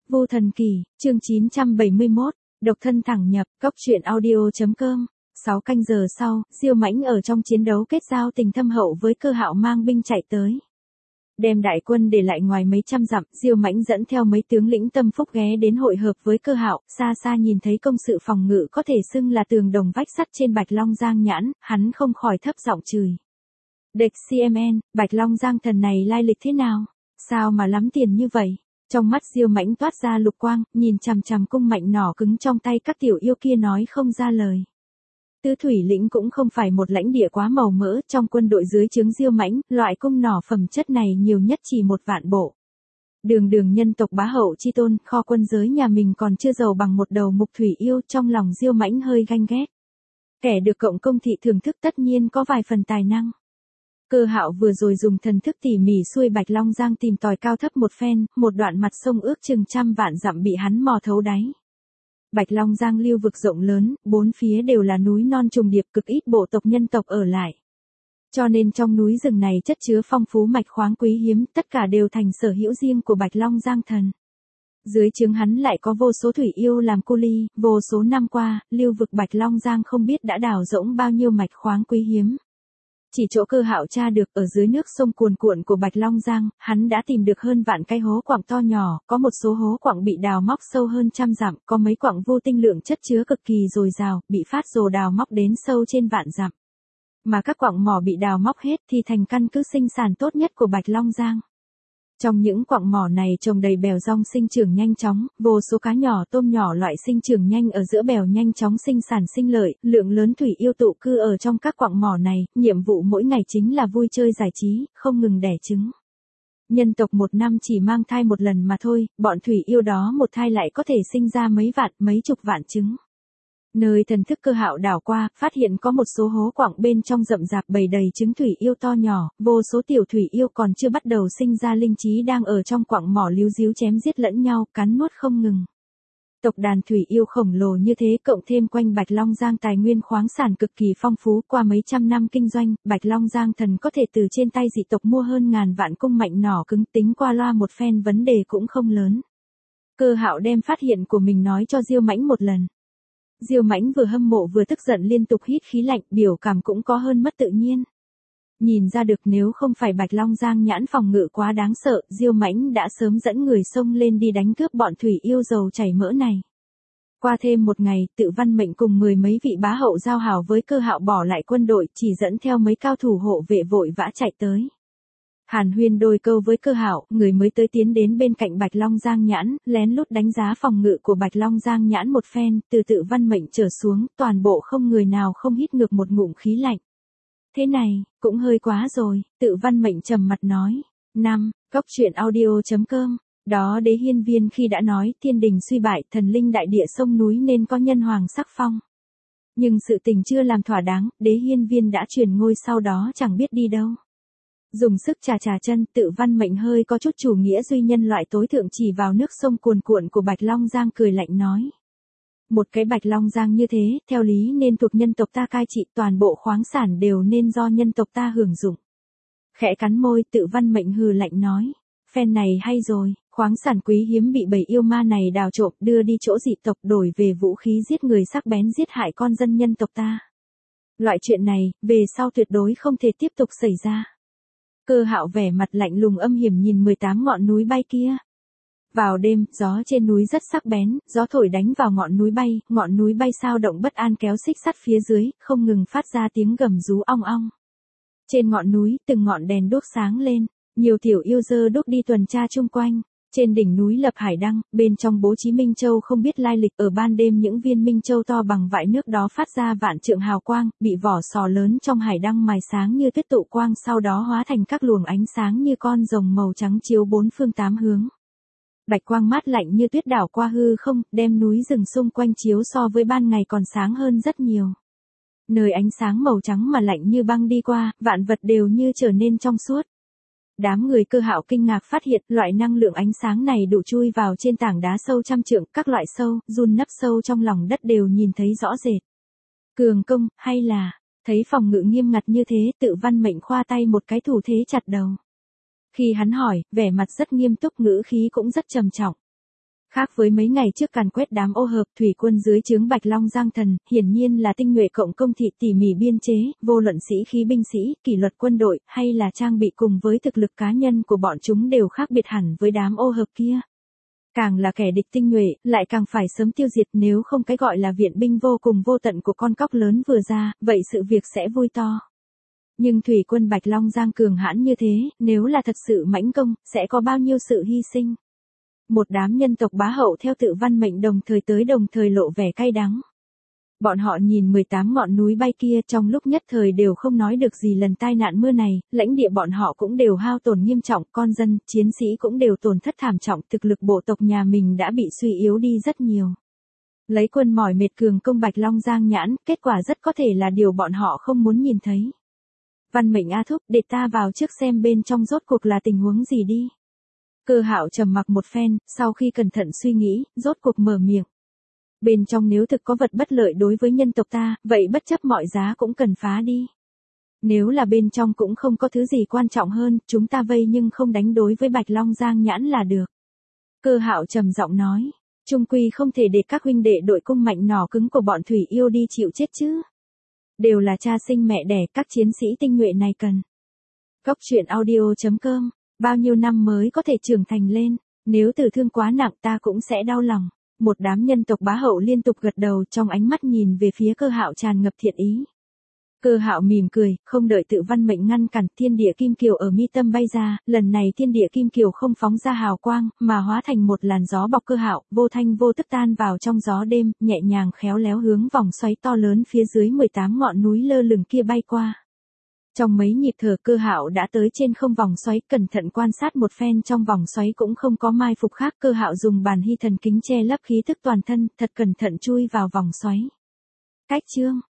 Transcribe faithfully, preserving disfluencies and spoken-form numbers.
Vô Thần Kỳ, chương chín trăm bảy mươi mốt, độc thân thẳng nhập, cốc truyện audio.com. sáu canh giờ sau, Diêu Mãnh ở trong chiến đấu kết giao tình thâm hậu với Cơ Hạo mang binh chạy tới. Đem đại quân để lại ngoài mấy trăm dặm, Diêu Mãnh dẫn theo mấy tướng lĩnh tâm phúc ghé đến hội hợp với Cơ Hạo, xa xa nhìn thấy công sự phòng ngự có thể xưng là tường đồng vách sắt trên Bạch Long Giang nhãn, hắn không khỏi thấp giọng chửi. Địch xê em en, Bạch Long Giang thần này lai lịch thế nào? Sao mà lắm tiền như vậy? Trong mắt Diêu Mãnh toát ra lục quang, nhìn chằm chằm cung mạnh nỏ cứng trong tay các tiểu yêu kia nói không ra lời. Tứ Thủy Lĩnh cũng không phải một lãnh địa quá màu mỡ, trong quân đội dưới trướng Diêu Mãnh, loại cung nỏ phẩm chất này nhiều nhất chỉ một vạn bộ. Đường đường nhân tộc bá hậu chi tôn, kho quân giới nhà mình còn chưa giàu bằng một đầu mục thủy yêu, trong lòng Diêu Mãnh hơi ganh ghét. Kẻ được cộng công thị thưởng thức tất nhiên có vài phần tài năng. Cơ Hạo vừa rồi dùng thần thức tỉ mỉ xuôi Bạch Long Giang tìm tòi cao thấp một phen, một đoạn mặt sông ước chừng trăm vạn dặm bị hắn mò thấu đáy. Bạch Long Giang lưu vực rộng lớn, bốn phía đều là núi non trùng điệp, cực ít bộ tộc nhân tộc ở lại. Cho nên trong núi rừng này chất chứa phong phú mạch khoáng quý hiếm, tất cả đều thành sở hữu riêng của Bạch Long Giang thần. Dưới trướng hắn lại có vô số thủy yêu làm cu ly, vô số năm qua, lưu vực Bạch Long Giang không biết đã đào rỗng bao nhiêu mạch khoáng quý hiếm. Chỉ chỗ Cơ Hạo tra được ở dưới nước sông cuồn cuộn của Bạch Long Giang, hắn đã tìm được hơn vạn cái hố quặng to nhỏ, có một số hố quặng bị đào móc sâu hơn trăm dặm, có mấy quặng vô tinh lượng chất chứa cực kỳ dồi dào, bị phát rồ đào móc đến sâu trên vạn dặm. Mà các quặng mỏ bị đào móc hết thì thành căn cứ sinh sản tốt nhất của Bạch Long Giang. Trong những quặng mỏ này trồng đầy bèo rong sinh trưởng nhanh chóng, vô số cá nhỏ tôm nhỏ loại sinh trưởng nhanh ở giữa bèo nhanh chóng sinh sản sinh lợi, lượng lớn thủy yêu tụ cư ở trong các quặng mỏ này, nhiệm vụ mỗi ngày chính là vui chơi giải trí, không ngừng đẻ trứng. Nhân tộc một năm chỉ mang thai một lần mà thôi, bọn thủy yêu đó một thai lại có thể sinh ra mấy vạn, mấy chục vạn trứng. Nơi thần thức Cơ Hạo đảo qua, phát hiện có một số hố quặng bên trong rậm rạp bầy đầy trứng thủy yêu to nhỏ, vô số tiểu thủy yêu còn chưa bắt đầu sinh ra linh trí đang ở trong quặng mỏ líu díu chém giết lẫn nhau, cắn nuốt không ngừng. Tộc đàn thủy yêu khổng lồ như thế cộng thêm quanh Bạch Long Giang tài nguyên khoáng sản cực kỳ phong phú, qua mấy trăm năm kinh doanh, Bạch Long Giang thần có thể từ trên tay dị tộc mua hơn ngàn vạn cung mạnh nỏ cứng, tính qua loa một phen vấn đề cũng không lớn. Cơ Hạo đem phát hiện của mình nói cho Diêu Mãnh một lần. Diêu Mãnh vừa hâm mộ vừa tức giận liên tục hít khí lạnh, biểu cảm cũng có hơn mất tự nhiên. Nhìn ra được nếu không phải Bạch Long Giang nhãn phòng ngự quá đáng sợ, Diêu Mãnh đã sớm dẫn người xông lên đi đánh cướp bọn thủy yêu dầu chảy mỡ này. Qua thêm một ngày, Tự Văn Mệnh cùng mười mấy vị bá hậu giao hảo với Cơ Hạo bỏ lại quân đội, chỉ dẫn theo mấy cao thủ hộ vệ vội vã chạy tới. Hàn huyên đôi câu với Cơ Hạo, người mới tới tiến đến bên cạnh Bạch Long Giang nhãn, lén lút đánh giá phòng ngự của Bạch Long Giang nhãn một phen, từ Tự Văn Mệnh trở xuống, toàn bộ không người nào không hít ngược một ngụm khí lạnh. Thế này, cũng hơi quá rồi, Tự Văn Mệnh trầm mặt nói. năm. Cốc truyện audio.com. Đó Đế Hiên Viên khi đã nói, thiên đình suy bại, thần linh đại địa sông núi nên có nhân hoàng sắc phong. Nhưng sự tình chưa làm thỏa đáng, Đế Hiên Viên đã truyền ngôi sau đó chẳng biết đi đâu. Dùng sức trà trà chân, Tự Văn Mệnh hơi có chút chủ nghĩa duy nhân loại tối thượng chỉ vào nước sông cuồn cuộn của Bạch Long Giang cười lạnh nói. Một cái Bạch Long Giang như thế, theo lý nên thuộc nhân tộc ta cai trị, toàn bộ khoáng sản đều nên do nhân tộc ta hưởng dụng. Khẽ cắn môi, Tự Văn Mệnh hừ lạnh nói. Phen này hay rồi, khoáng sản quý hiếm bị bầy yêu ma này đào trộm đưa đi chỗ dị tộc đổi về vũ khí giết người sắc bén giết hại con dân nhân tộc ta. Loại chuyện này, về sau tuyệt đối không thể tiếp tục xảy ra. Cơ Hạo vẻ mặt lạnh lùng âm hiểm nhìn mười tám ngọn núi bay kia. Vào đêm, gió trên núi rất sắc bén, gió thổi đánh vào ngọn núi bay, ngọn núi bay sao động bất an kéo xích sắt phía dưới, không ngừng phát ra tiếng gầm rú ong ong. Trên ngọn núi, từng ngọn đèn đuốc sáng lên, nhiều tiểu yêu dơ đuốc đi tuần tra chung quanh. Trên đỉnh núi lập hải đăng, bên trong bố trí Minh Châu không biết lai lịch, ở ban đêm những viên Minh Châu to bằng vại nước đó phát ra vạn trượng hào quang, bị vỏ sò lớn trong hải đăng mài sáng như tuyết tụ quang, sau đó hóa thành các luồng ánh sáng như con rồng màu trắng chiếu bốn phương tám hướng. Bạch quang mát lạnh như tuyết đảo qua hư không, đem núi rừng xung quanh chiếu so với ban ngày còn sáng hơn rất nhiều. Nơi ánh sáng màu trắng mà lạnh như băng đi qua, vạn vật đều như trở nên trong suốt. Đám người Cơ Hạo kinh ngạc phát hiện loại năng lượng ánh sáng này đủ chui vào trên tảng đá sâu trăm trượng, các loại sâu, giun nấp sâu trong lòng đất đều nhìn thấy rõ rệt. Cường công, hay là, thấy phòng ngự nghiêm ngặt như thế, Tự Văn Mệnh khoa tay một cái thủ thế chặt đầu. Khi hắn hỏi, vẻ mặt rất nghiêm túc, ngữ khí cũng rất trầm trọng. Khác với mấy ngày trước càn quét đám ô hợp, thủy quân dưới trướng Bạch Long Giang Thần, hiển nhiên là tinh nhuệ cộng công thị tỉ mỉ biên chế, vô luận sĩ khí binh sĩ, kỷ luật quân đội, hay là trang bị cùng với thực lực cá nhân của bọn chúng đều khác biệt hẳn với đám ô hợp kia. Càng là kẻ địch tinh nhuệ, lại càng phải sớm tiêu diệt, nếu không cái gọi là viện binh vô cùng vô tận của con cóc lớn vừa ra, vậy sự việc sẽ vui to. Nhưng thủy quân Bạch Long Giang cường hãn như thế, nếu là thật sự mãnh công, sẽ có bao nhiêu sự hy sinh. Một đám nhân tộc bá hậu theo tự văn mệnh đồng thời tới đồng thời lộ vẻ cay đắng. Bọn họ nhìn mười tám ngọn núi bay kia, trong lúc nhất thời đều không nói được gì lần tai nạn mưa này, lãnh địa bọn họ cũng đều hao tổn nghiêm trọng, con dân, chiến sĩ cũng đều tổn thất thảm trọng, thực lực bộ tộc nhà mình đã bị suy yếu đi rất nhiều. Lấy quân mỏi mệt cường công Bạch Long Giang nhãn, kết quả rất có thể là điều bọn họ không muốn nhìn thấy. Văn mệnh A thúc, để ta vào trước xem bên trong rốt cuộc là tình huống gì đi. Cơ Hạo trầm mặc một phen, sau khi cẩn thận suy nghĩ, rốt cuộc mở miệng. Bên trong nếu thực có vật bất lợi đối với nhân tộc ta, vậy bất chấp mọi giá cũng cần phá đi. Nếu là bên trong cũng không có thứ gì quan trọng hơn, chúng ta vây nhưng không đánh đối với Bạch Long Giang nhãn là được. Cơ Hạo trầm giọng nói, chung quy không thể để các huynh đệ đội cung mạnh nỏ cứng của bọn thủy yêu đi chịu chết chứ. Đều là cha sinh mẹ đẻ, các chiến sĩ tinh nhuệ này cần. Cốc truyện audio chấm com, bao nhiêu năm mới có thể trưởng thành lên, nếu tử thương quá nặng ta cũng sẽ đau lòng. Một đám nhân tộc bá hậu liên tục gật đầu, trong ánh mắt nhìn về phía Cơ Hạo tràn ngập thiện ý. Cơ Hạo mỉm cười, không đợi tự văn mệnh ngăn cản, thiên địa kim kiều ở mi tâm bay ra, lần này thiên địa kim kiều không phóng ra hào quang, mà hóa thành một làn gió bọc Cơ Hạo, vô thanh vô tức tan vào trong gió đêm, nhẹ nhàng khéo léo hướng vòng xoáy to lớn phía dưới mười tám ngọn núi lơ lửng kia bay qua. Trong mấy nhịp thở Cơ Hạo đã tới trên không vòng xoáy, cẩn thận quan sát một phen, trong vòng xoáy cũng không có mai phục khác. Cơ Hạo dùng bàn hy thần kính che lấp khí tức toàn thân, thật cẩn thận chui vào vòng xoáy. Cách chương